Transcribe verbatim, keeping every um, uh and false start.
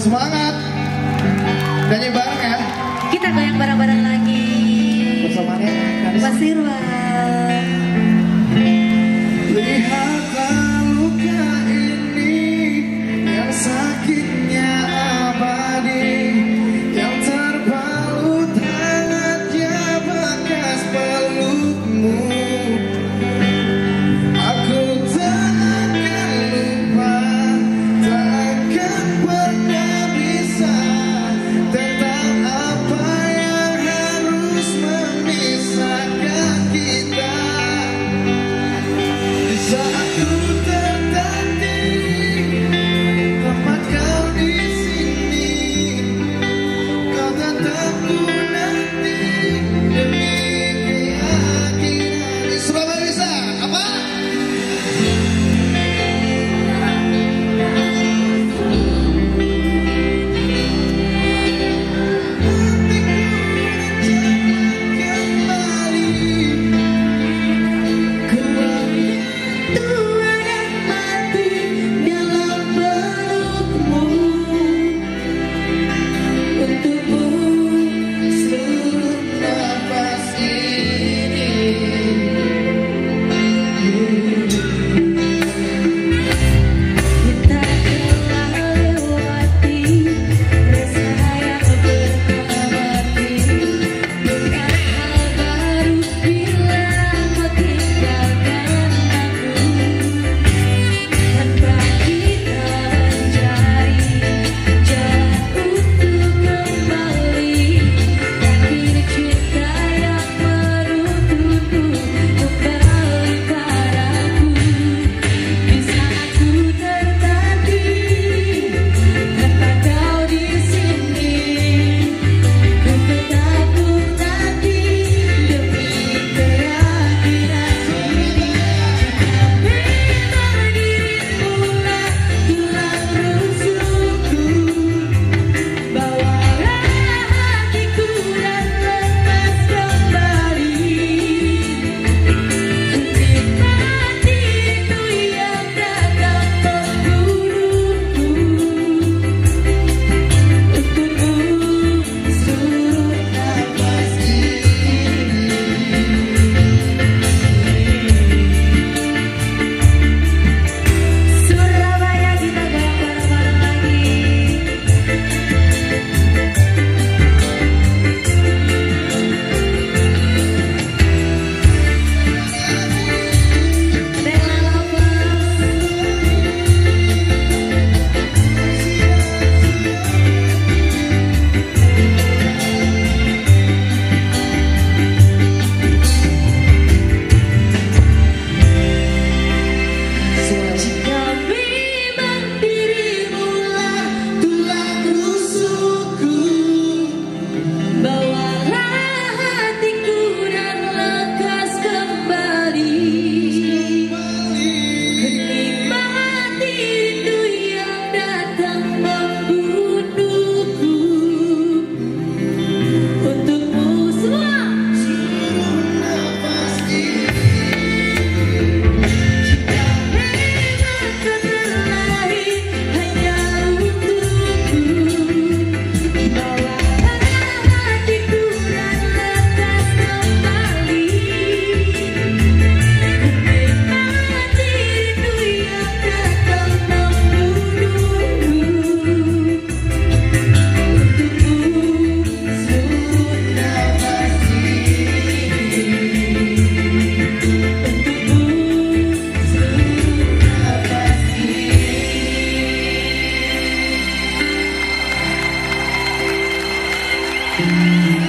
Semangat. Nyanyi bareng ya. Kita goyang bareng-bareng lagi. Bersamanya Mas Irwan. Lihatlah luka ini yang sakitnya abadi, yang terbalut hangatnya bekas pelukmu. Aku tak akan lupa, tak akan pernah bisa tentang apa yang harus memisahkan kita. Di saat ku tertanding, tempat kau di sini, kau tetap ku nanti demi keyakinan. Di Surabaya bisa apa? Thank you.